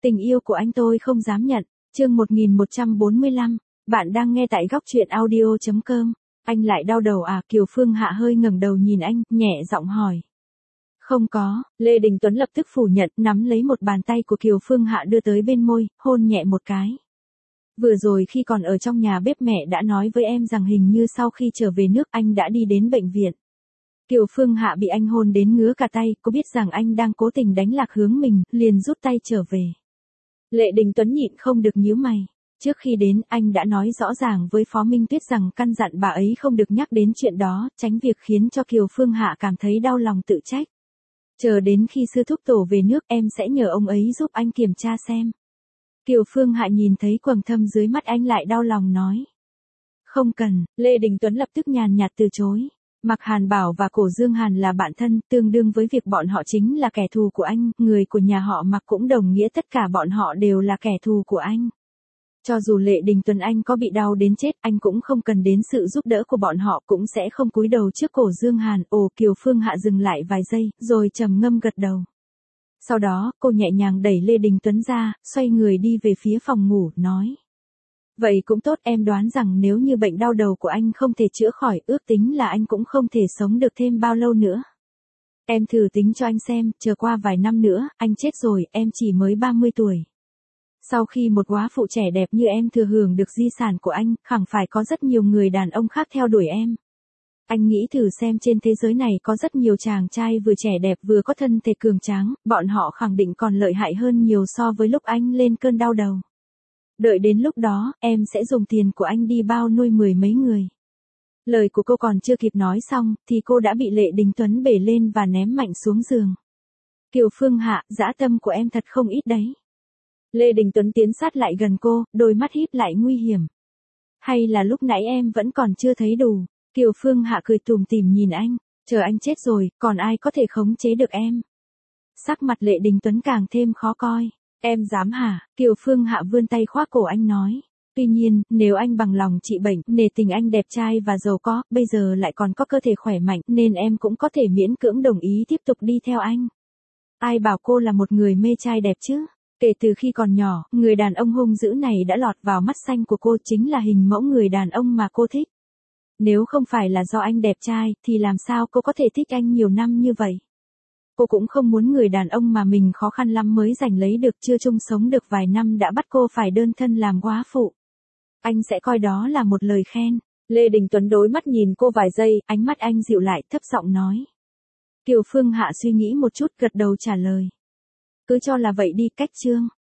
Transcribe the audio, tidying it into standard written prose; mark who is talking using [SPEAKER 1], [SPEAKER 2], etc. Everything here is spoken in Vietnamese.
[SPEAKER 1] Tình yêu của anh tôi không dám nhận. Chương 1145, bạn đang nghe tại góc truyện audio.com. Anh lại đau đầu à? Kiều Phương Hạ hơi ngẩng đầu nhìn anh, nhẹ giọng hỏi. Không có, Lê Đình Tuấn lập tức phủ nhận, nắm lấy một bàn tay của Kiều Phương Hạ đưa tới bên môi, hôn nhẹ một cái. Vừa rồi khi còn ở trong nhà bếp mẹ đã nói với em rằng hình như sau khi trở về nước anh đã đi đến bệnh viện. Kiều Phương Hạ bị anh hôn đến ngứa cả tay, cô biết rằng anh đang cố tình đánh lạc hướng mình, liền rút tay trở về. Lệ Đình Tuấn nhịn không được nhíu mày. Trước khi đến, anh đã nói rõ ràng với Phó Minh Tuyết rằng căn dặn bà ấy không được nhắc đến chuyện đó, tránh việc khiến cho Kiều Phương Hạ cảm thấy đau lòng tự trách. Chờ đến khi sư thúc tổ về nước em sẽ nhờ ông ấy giúp anh kiểm tra xem. Kiều Phương Hạ nhìn thấy quầng thâm dưới mắt anh lại đau lòng nói. Không cần, Lê Đình Tuấn lập tức nhàn nhạt từ chối. Mạc Hàn Bảo và Cổ Dương Hàn là bạn thân, tương đương với việc bọn họ chính là kẻ thù của anh, người của nhà họ Mạc cũng đồng nghĩa tất cả bọn họ đều là kẻ thù của anh. Cho dù Lệ Đình Tuấn anh có bị đau đến chết, anh cũng không cần đến sự giúp đỡ của bọn họ, cũng sẽ không cúi đầu trước Cổ Dương Hàn. Ồ, Kiều Phương Hạ dừng lại vài giây, rồi trầm ngâm gật đầu. Sau đó, cô nhẹ nhàng đẩy Lê Đình Tuấn ra, xoay người đi về phía phòng ngủ, nói. Vậy cũng tốt, em đoán rằng nếu như bệnh đau đầu của anh không thể chữa khỏi, ước tính là anh cũng không thể sống được thêm bao lâu nữa. Em thử tính cho anh xem, chờ qua vài năm nữa, anh chết rồi, em chỉ mới 30 tuổi. Sau khi một góa phụ trẻ đẹp như em thừa hưởng được di sản của anh, khẳng phải có rất nhiều người đàn ông khác theo đuổi em. Anh nghĩ thử xem, trên thế giới này có rất nhiều chàng trai vừa trẻ đẹp vừa có thân thể cường tráng, bọn họ khẳng định còn lợi hại hơn nhiều so với lúc anh lên cơn đau đầu. Đợi đến lúc đó, em sẽ dùng tiền của anh đi bao nuôi mười mấy người. Lời của cô còn chưa kịp nói xong, thì cô đã bị Lệ Đình Tuấn bể lên và ném mạnh xuống giường. Kiều Phương Hạ, dã tâm của em thật không ít đấy. Lê Đình Tuấn tiến sát lại gần cô, đôi mắt híp lại nguy hiểm. Hay là lúc nãy em vẫn còn chưa thấy đủ? Kiều Phương Hạ cười tủm tỉm nhìn anh, chờ anh chết rồi, còn ai có thể khống chế được em? Sắc mặt Lệ Đình Tuấn càng thêm khó coi. Em dám hả? Kiều Phương Hạ vươn tay khoác cổ anh nói. Tuy nhiên, nếu anh bằng lòng trị bệnh, nể tình anh đẹp trai và giàu có, bây giờ lại còn có cơ thể khỏe mạnh, nên em cũng có thể miễn cưỡng đồng ý tiếp tục đi theo anh. Ai bảo cô là một người mê trai đẹp chứ? Kể từ khi còn nhỏ, người đàn ông hung dữ này đã lọt vào mắt xanh của cô, chính là hình mẫu người đàn ông mà cô thích. Nếu không phải là do anh đẹp trai, thì làm sao cô có thể thích anh nhiều năm như vậy? Cô cũng không muốn người đàn ông mà mình khó khăn lắm mới giành lấy được, chưa chung sống được vài năm đã bắt cô phải đơn thân làm góa phụ. Anh sẽ coi đó là một lời khen. Lê Đình Tuấn đối mắt nhìn cô vài giây, ánh mắt anh dịu lại, thấp giọng nói. Kiều Phương Hạ suy nghĩ một chút, gật đầu trả lời. Cứ cho là vậy đi, cách chương.